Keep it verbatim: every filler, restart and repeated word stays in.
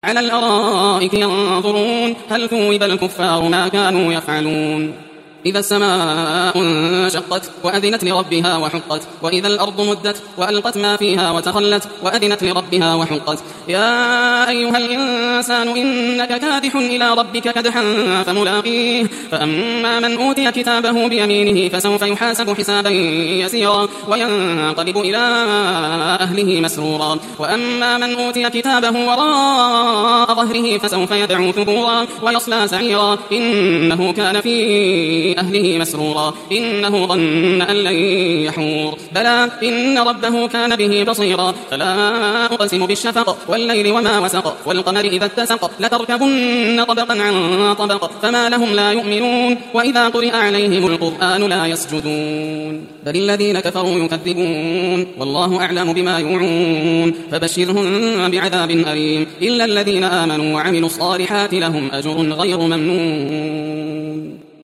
على الأرائك ينظرون هل ثوب الكفار ما كانوا يفعلون إذا السماء انشقت وأذنت لربها وحقت وإذا الأرض مدت وألقت ما فيها وتخلت وأذنت لربها وحقت يا أيها الإنسان إنك كادح إلى ربك كدحا فملاقيه فأما من أوتي كتابه بيمينه فسوف يحاسب حسابا يسيرا وينقلب إلى أهله مسرورا وأما من أوتي كتابه وراء ظهره فسوف يدعو ثبورا ويصلى سعيرا إنه كان في أهله مسرورا إنه ظن أن لن يحور بلى إن ربه كان به بصيرا فلا أقسم بالشفق والليل وما وسق والقمر إذا اتسق لتركبن طبقا عن طبق فما لهم لا يؤمنون وإذا قرئ عليهم القرآن لا يسجدون بل الذين كفروا يكذبون والله أعلم بما يوعون فبشرهم بعذاب أليم إلا الذين آمنوا وعملوا الصالحات لهم أجر غير ممنون.